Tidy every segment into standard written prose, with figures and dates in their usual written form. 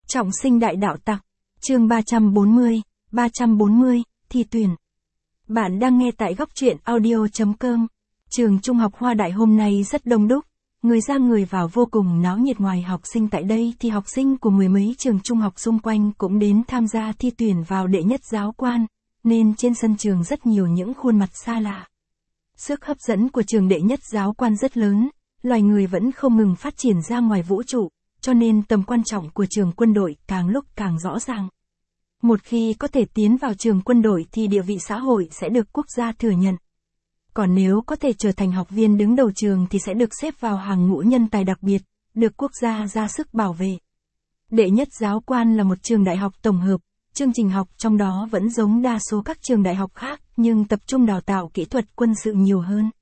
Trọng sinh đại đạo tặc, chương 340, thi tuyển. Bạn đang nghe tại góc truyện audio.com. Trường Trung học Hoa Đại hôm nay rất đông đúc, người ra người vào vô cùng náo nhiệt. Ngoài học sinh tại đây thì học sinh của mười mấy trường trung học xung quanh cũng đến tham gia thi tuyển vào đệ nhất giáo quan, nên trên sân trường rất nhiều những khuôn mặt xa lạ. Sức hấp dẫn của trường đệ nhất giáo quan rất lớn, loài người vẫn không ngừng phát triển ra ngoài vũ trụ, cho nên tầm quan trọng của trường quân đội càng lúc càng rõ ràng. Một khi có thể tiến vào trường quân đội thì địa vị xã hội sẽ được quốc gia thừa nhận. Còn nếu có thể trở thành học viên đứng đầu trường thì sẽ được xếp vào hàng ngũ nhân tài đặc biệt, được quốc gia ra sức bảo vệ. Đệ nhất giáo quan là một trường đại học tổng hợp, chương trình học trong đó vẫn giống đa số các trường đại học khác nhưng tập trung đào tạo kỹ thuật quân sự nhiều hơn.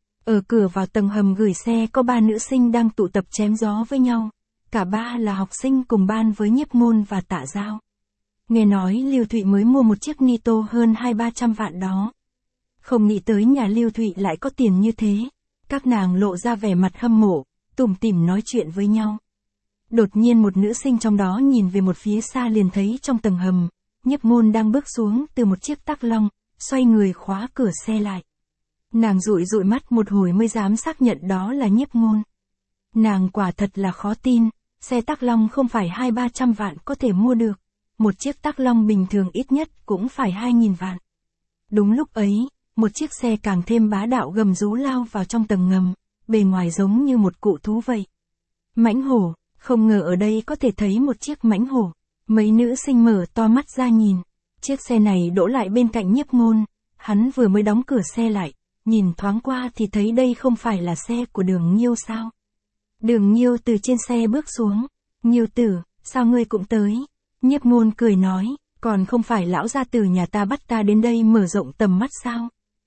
Ở cửa vào tầng hầm gửi xe có 3 nữ sinh đang tụ tập chém gió với nhau. Cả ba là học sinh cùng ban với Nhiếp Ngôn và Tạ Giao. Nghe nói Lưu Thụy mới mua một chiếc Nito hơn 200-300 vạn đó. Không nghĩ tới nhà Lưu Thụy lại có tiền như thế. Các nàng lộ ra vẻ mặt hâm mộ, tủm tỉm nói chuyện với nhau. Đột nhiên một nữ sinh trong đó nhìn về một phía xa liền thấy trong tầng hầm, Nhiếp Ngôn đang bước xuống từ một chiếc Tắc Long, xoay người khóa cửa xe lại. Nàng dụi dụi mắt một hồi mới dám xác nhận đó là Nhiếp Ngôn. Nàng quả thật là khó tin, xe Tắc Long không phải 200-300 vạn có thể mua được, một chiếc Tắc Long bình thường ít nhất cũng phải 2.000 vạn. Đúng lúc ấy, một chiếc xe càng thêm bá đạo gầm rú lao vào trong tầng ngầm, bề ngoài giống như một cụ thú vậy. Mãnh hổ, không ngờ ở đây có thể thấy một chiếc mãnh hổ. Mấy nữ sinh mở to mắt ra nhìn, chiếc xe này đỗ lại bên cạnh Nhiếp Ngôn, hắn vừa mới đóng cửa xe lại, nhìn thoáng qua thì thấy đây không phải là xe của Đường Nhiêu sao. Đường Nhiêu từ trên xe bước xuống, Nhiêu tử, sao ngươi cũng tới? Nhiếp Ngôn cười nói, còn không phải lão gia tử nhà ta bắt ta đến đây mở rộng tầm mắt sao?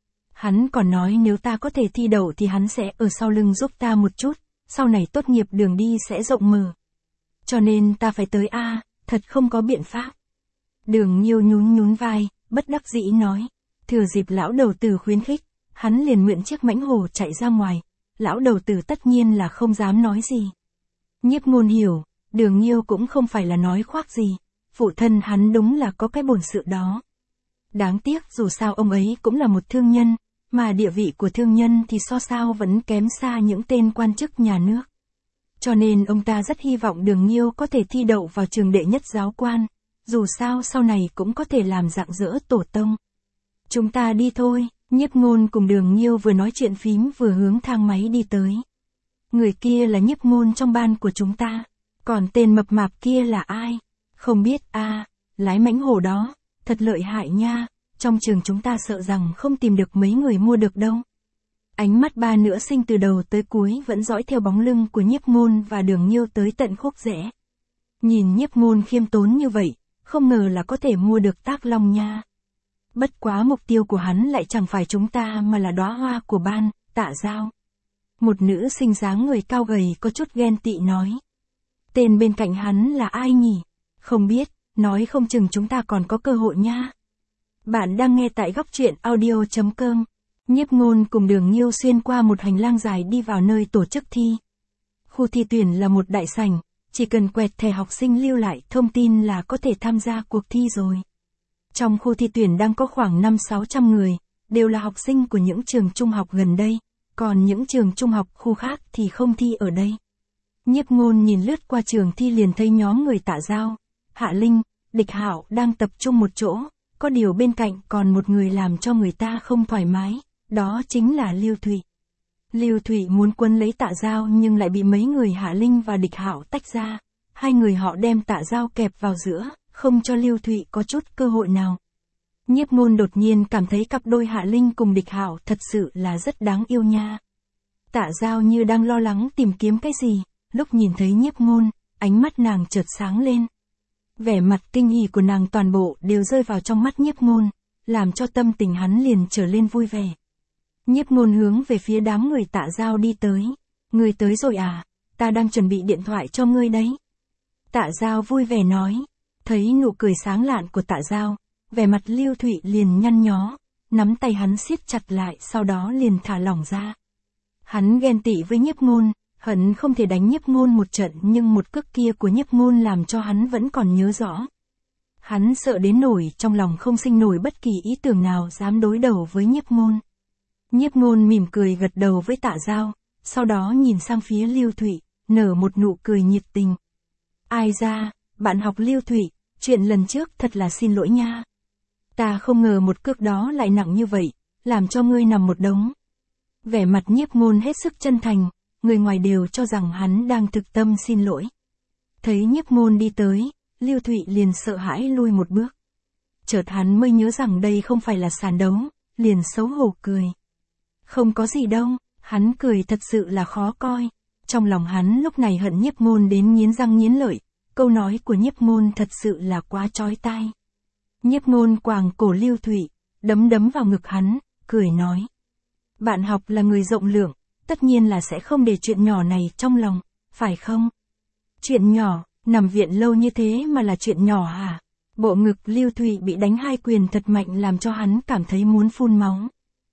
Hắn còn nói nếu ta có thể thi đậu thì hắn sẽ ở sau lưng giúp ta một chút, sau này tốt nghiệp đường đi sẽ rộng mở. Cho nên ta phải tới a, thật không có biện pháp. Đường Nhiêu nhún vai, bất đắc dĩ nói, thừa dịp lão đầu tử khuyến khích, hắn liền mượn chiếc mãnh hổ chạy ra ngoài. Lão đầu tử tất nhiên là không dám nói gì. Nhiếp Ngôn hiểu, Đường Nhiêu cũng không phải là nói khoác gì, phụ thân hắn đúng là có cái bổn sự đó. Đáng tiếc dù sao ông ấy cũng là một thương nhân, mà địa vị của thương nhân thì so sao vẫn kém xa những tên quan chức nhà nước. Cho nên ông ta rất hy vọng Đường Nhiêu có thể thi đậu vào trường đệ nhất giáo quan, dù sao sau này cũng có thể làm rạng rỡ tổ tông. Chúng ta đi thôi. Nhiếp Ngôn cùng Đường Nhiêu vừa nói chuyện phím vừa hướng thang máy đi tới. Người kia là Nhiếp Ngôn trong ban của chúng ta, còn tên mập mạp kia là ai? Không biết a, lái mãnh hổ đó, thật lợi hại nha, trong trường chúng ta sợ rằng không tìm được mấy người mua được đâu. Ánh mắt ba nữ sinh từ đầu tới cuối vẫn dõi theo bóng lưng của Nhiếp Ngôn và Đường Nhiêu tới tận khúc rẽ. Nhìn Nhiếp Ngôn khiêm tốn như vậy, không ngờ là có thể mua được Tắc Long nha. Bất quá mục tiêu của hắn lại chẳng phải chúng ta mà là đóa hoa của ban, Tạ Giao. Một nữ sinh dáng người cao gầy có chút ghen tị nói. Tên bên cạnh hắn là ai nhỉ? Không biết, nói không chừng chúng ta còn có cơ hội nha. Bạn đang nghe tại góc truyện audio.com. Nhiếp Ngôn cùng Đường Nhiêu xuyên qua một hành lang dài đi vào nơi tổ chức thi. Khu thi tuyển là một đại sảnh, chỉ cần quẹt thẻ học sinh lưu lại thông tin là có thể tham gia cuộc thi rồi. Trong khu thi tuyển đang có khoảng 500-600 người, đều là học sinh của những trường trung học gần đây, còn những trường trung học khu khác thì không thi ở đây. Nhiếp Ngôn nhìn lướt qua trường thi liền thấy nhóm người Tạ Giao, Hạ Linh, Địch Hạo đang tập trung một chỗ, có điều bên cạnh còn một người làm cho người ta không thoải mái, đó chính là Lưu Thụy. Lưu Thụy muốn quấn lấy Tạ Giao nhưng lại bị mấy người Hạ Linh và Địch Hạo tách ra, hai người họ đem Tạ Giao kẹp vào giữa, không cho Lưu Thụy có chút cơ hội nào. Nhiếp Ngôn đột nhiên cảm thấy cặp đôi Hạ Linh cùng Địch Hạo thật sự là rất đáng yêu nha. Tạ Giao như đang lo lắng tìm kiếm cái gì, lúc nhìn thấy Nhiếp Ngôn, ánh mắt nàng chợt sáng lên. Vẻ mặt kinh hỉ của nàng toàn bộ đều rơi vào trong mắt Nhiếp Ngôn, làm cho tâm tình hắn liền trở lên vui vẻ. Nhiếp Ngôn hướng về phía đám người Tạ Giao đi tới. Ngươi tới rồi à, ta đang chuẩn bị điện thoại cho ngươi đấy. Tạ Giao vui vẻ nói. Thấy nụ cười sáng lạn của Tạ Giao, vẻ mặt Lưu Thụy liền nhăn nhó, nắm tay hắn siết chặt lại sau đó liền thả lỏng ra. Hắn ghen tị với Nhiếp Ngôn, Hận không thể đánh Nhiếp Ngôn một trận, nhưng một cước kia của Nhiếp Ngôn làm cho hắn vẫn còn nhớ rõ. Hắn sợ đến nỗi trong lòng không sinh nổi bất kỳ ý tưởng nào dám đối đầu với Nhiếp Ngôn. Nhiếp Ngôn mỉm cười gật đầu với Tạ Giao, sau đó nhìn sang phía Lưu Thụy, nở một nụ cười nhiệt tình. Ai ra, bạn học Lưu Thụy, chuyện lần trước thật là xin lỗi nha. Ta không ngờ một cước đó lại nặng như vậy, làm cho ngươi nằm một đống. Vẻ mặt Nhiếp Ngôn hết sức chân thành, người ngoài đều cho rằng hắn đang thực tâm xin lỗi. Thấy Nhiếp Ngôn đi tới, Lưu Thụy liền sợ hãi lui một bước. Chợt hắn mới nhớ rằng đây không phải là sàn đấu, liền xấu hổ cười. Không có gì đâu, hắn cười thật sự là khó coi. Trong lòng hắn lúc này hận Nhiếp Ngôn đến nghiến răng nghiến lợi, câu nói của Nhiếp Ngôn thật sự là quá chói tai. Nhiếp Ngôn quàng cổ Lưu Thụy, đấm đấm vào ngực hắn, cười nói. Bạn học là người rộng lượng, tất nhiên là sẽ không để chuyện nhỏ này trong lòng, phải không? Chuyện nhỏ, nằm viện lâu như thế mà là chuyện nhỏ hả? Bộ ngực Lưu Thụy bị đánh 2 quyền thật mạnh làm cho hắn cảm thấy muốn phun máu.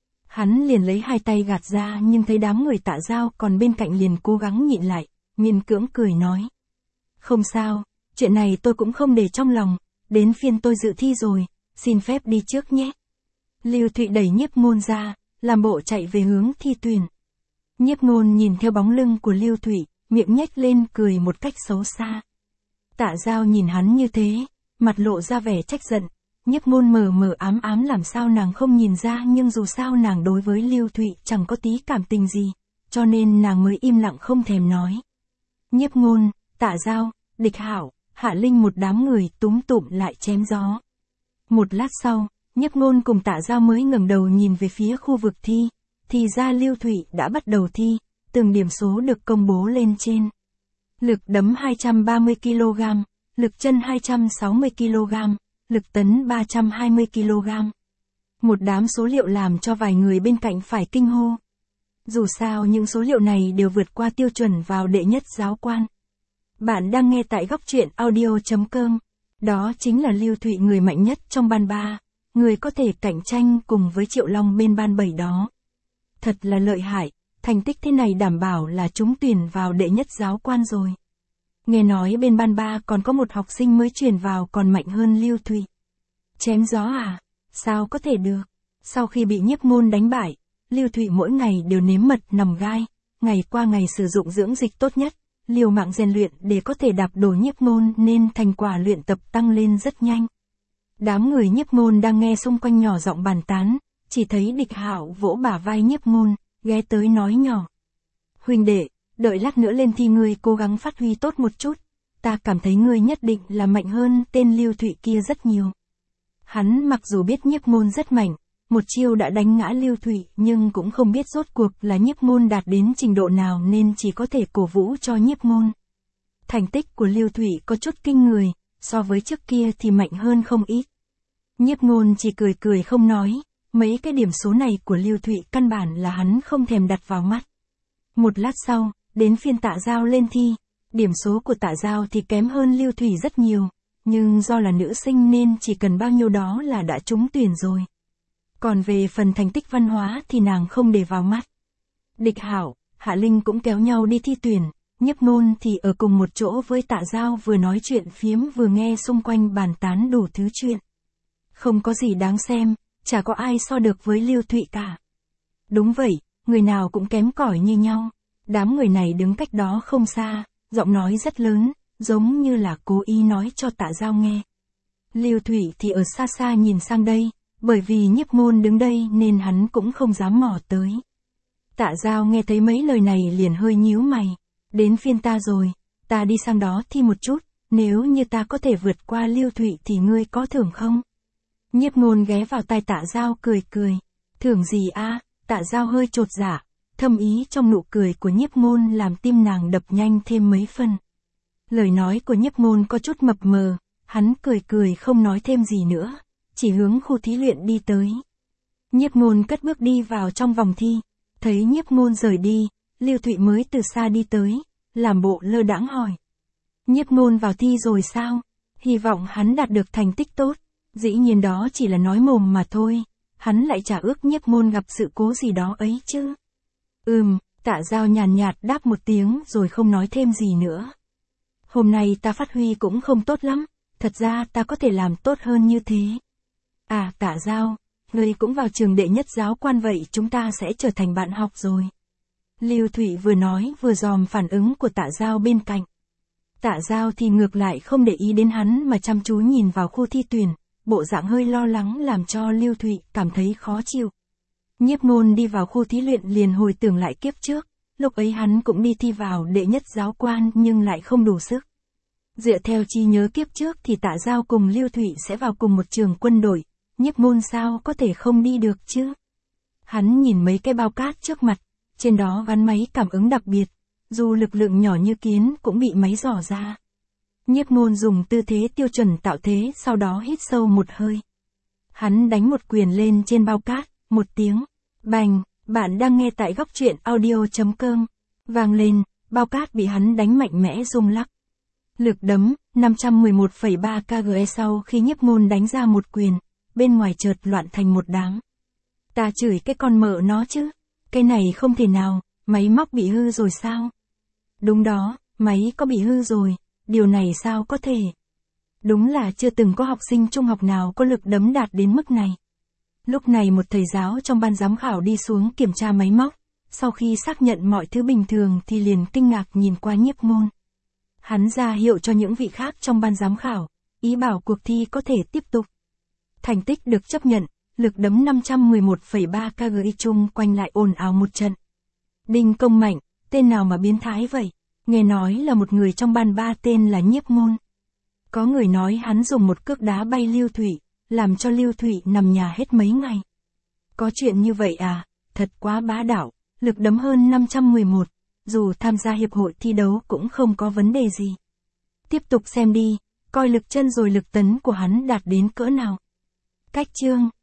Hắn liền lấy 2 tay gạt ra, nhưng thấy đám người Tạ Giao còn bên cạnh liền cố gắng nhịn lại, miễn cưỡng cười nói. Không sao, chuyện này tôi cũng không để trong lòng, đến phiên tôi dự thi rồi, xin phép đi trước nhé. Lưu Thụy đẩy Nhiếp Ngôn ra, làm bộ chạy về hướng thi tuyển. Nhiếp Ngôn nhìn theo bóng lưng của Lưu Thụy, miệng nhếch lên cười một cách xấu xa. Tạ Giao nhìn hắn như thế, mặt lộ ra vẻ trách giận. Nhiếp Ngôn mờ mờ ám ám làm sao nàng không nhìn ra, nhưng dù sao nàng đối với Lưu Thụy chẳng có tí cảm tình gì, cho nên nàng mới im lặng không thèm nói. Nhiếp Ngôn, Tạ Giao, Địch Hảo, Hạ Linh một đám người túm tụm lại chém gió. Một lát sau, Nhiếp Ngôn cùng Tạ Giao mới ngẩng đầu nhìn về phía khu vực thi, thì ra Lưu Thụy đã bắt đầu thi, từng điểm số được công bố lên trên. Lực đấm 230 kg, lực chân 260 kg, lực tấn 320 kg. Một đám số liệu làm cho vài người bên cạnh phải kinh hô. Dù sao những số liệu này đều vượt qua tiêu chuẩn vào đệ nhất giáo quan. Bạn đang nghe tại góc truyện audio.com. Đó chính là Lưu Thụy, người mạnh nhất trong ban 3, người có thể cạnh tranh cùng với Triệu Long bên ban 7 đó. Thật là lợi hại, thành tích thế này đảm bảo là trúng tuyển vào đệ nhất giáo quan rồi. Nghe nói bên ban 3 còn có một học sinh mới chuyển vào còn mạnh hơn Lưu Thụy. Chém gió à? Sao có thể được? Sau khi bị Nhiếp Ngôn đánh bại, Lưu Thụy mỗi ngày đều nếm mật nằm gai, ngày qua ngày sử dụng dưỡng dịch tốt nhất, liều mạng rèn luyện để có thể đạp đổ Nhiếp Ngôn, nên thành quả luyện tập tăng lên rất nhanh. Đám người Nhiếp Ngôn đang nghe xung quanh nhỏ giọng bàn tán, chỉ thấy Địch Hạo vỗ bả vai Nhiếp Ngôn, ghé tới nói nhỏ. Huynh đệ, đợi lát nữa lên thi ngươi cố gắng phát huy tốt một chút, ta cảm thấy ngươi nhất định là mạnh hơn tên Lưu Thụy kia rất nhiều. Hắn mặc dù biết Nhiếp Ngôn rất mạnh, một chiêu đã đánh ngã Lưu Thụy, nhưng cũng không biết rốt cuộc là Nhiếp Ngôn đạt đến trình độ nào nên chỉ có thể cổ vũ cho Nhiếp Ngôn. Thành tích của Lưu Thụy có chút kinh người, so với trước kia thì mạnh hơn không ít. Nhiếp Ngôn chỉ cười cười không nói, mấy cái điểm số này của Lưu Thụy căn bản là hắn không thèm đặt vào mắt. Một lát sau, đến phiên Tạ Giao lên thi, điểm số của Tạ Giao thì kém hơn Lưu Thụy rất nhiều, nhưng do là nữ sinh nên chỉ cần bao nhiêu đó là đã trúng tuyển rồi. Còn về phần thành tích văn hóa thì nàng không để vào mắt. Địch Hảo, Hạ Linh cũng kéo nhau đi thi tuyển, Nhiếp Ngôn thì ở cùng một chỗ với Tạ Giao, vừa nói chuyện phiếm vừa nghe xung quanh bàn tán đủ thứ chuyện. Không có gì đáng xem, chả có ai so được với Lưu Thụy cả. Đúng vậy, người nào cũng kém cỏi như nhau. Đám người này đứng cách đó không xa, giọng nói rất lớn, giống như là cố ý nói cho Tạ Giao nghe. Lưu Thụy thì ở xa xa nhìn sang đây, bởi vì Nhiếp Ngôn đứng đây nên hắn cũng không dám mò tới. Tạ Giao nghe thấy mấy lời này liền hơi nhíu mày. Đến phiên ta rồi, ta đi sang đó thi một chút, nếu như ta có thể vượt qua Lưu Thụy thì ngươi có thưởng không? Nhiếp Ngôn ghé vào tai Tạ Giao cười cười. Thưởng gì a? Tạ Giao hơi chột dạ, thâm ý trong nụ cười của Nhiếp Ngôn làm tim nàng đập nhanh thêm mấy phân. Lời nói của Nhiếp Ngôn có chút mập mờ, hắn cười cười không nói thêm gì nữa, chỉ hướng khu thí luyện đi tới. Nhiếp Ngôn cất bước đi vào trong vòng thi, thấy Nhiếp Ngôn rời đi, Lưu Thụy mới từ xa đi tới, làm bộ lơ đãng hỏi. Nhiếp Ngôn vào thi rồi sao? Hy vọng hắn đạt được thành tích tốt. Dĩ nhiên đó chỉ là nói mồm mà thôi, hắn lại chả ước Nhiếp Ngôn gặp sự cố gì đó ấy chứ. Tạ Giao nhàn nhạt đáp một tiếng rồi không nói thêm gì nữa. Hôm nay ta phát huy cũng không tốt lắm, thật ra ta có thể làm tốt hơn như thế. À Tạ Giao, ngươi cũng vào trường đệ nhất giáo quan vậy chúng ta sẽ trở thành bạn học rồi. Lưu Thụy vừa nói vừa dòm phản ứng của Tạ Giao bên cạnh. Tạ Giao thì ngược lại không để ý đến hắn mà chăm chú nhìn vào khu thi tuyển, bộ dạng hơi lo lắng làm cho Lưu Thụy cảm thấy khó chịu. Nhiếp Ngôn đi vào khu thí luyện liền hồi tưởng lại kiếp trước, lúc ấy hắn cũng đi thi vào đệ nhất giáo quan nhưng lại không đủ sức. Dựa theo trí nhớ kiếp trước thì Tạ Giao cùng Lưu Thụy sẽ vào cùng một trường quân đội, Nhiếp Ngôn sao có thể không đi được chứ? Hắn nhìn mấy cái bao cát trước mặt, trên đó gắn máy cảm ứng đặc biệt, dù lực lượng nhỏ như kiến cũng bị máy dò ra. Nhiếp Ngôn dùng tư thế tiêu chuẩn tạo thế sau đó hít sâu một hơi. Hắn đánh một quyền lên trên bao cát, một tiếng, bành, bạn đang nghe tại góc truyện audio.com, vang lên, bao cát bị hắn đánh mạnh mẽ rung lắc. Lực đấm, 511,3 kg sau khi Nhiếp Ngôn đánh ra một quyền, bên ngoài chợt loạn thành một đám. Ta chửi cái con mợ nó chứ, cái này không thể nào, máy móc bị hư rồi sao? Đúng đó, máy có bị hư rồi, điều này sao có thể? Đúng là chưa từng có học sinh trung học nào có lực đấm đạt đến mức này. Lúc này một thầy giáo trong ban giám khảo đi xuống kiểm tra máy móc, sau khi xác nhận mọi thứ bình thường thì liền kinh ngạc nhìn qua Nhiếp Ngôn. Hắn ra hiệu cho những vị khác trong ban giám khảo, ý bảo cuộc thi có thể tiếp tục. Thành tích được chấp nhận, lực đấm 511,3 kg chung quanh lại ồn ào một trận. Đinh Công Mạnh, tên nào mà biến thái vậy? Nghe nói là một người trong ban ba tên là Nhiếp Ngôn. Có người nói hắn dùng một cước đá bay Lưu Thụy, làm cho Lưu Thụy nằm nhà hết mấy ngày. Có chuyện như vậy à, thật quá bá đạo, lực đấm hơn 511, dù tham gia hiệp hội thi đấu cũng không có vấn đề gì. Tiếp tục xem đi, coi lực chân rồi lực tấn của hắn đạt đến cỡ nào. Cách chương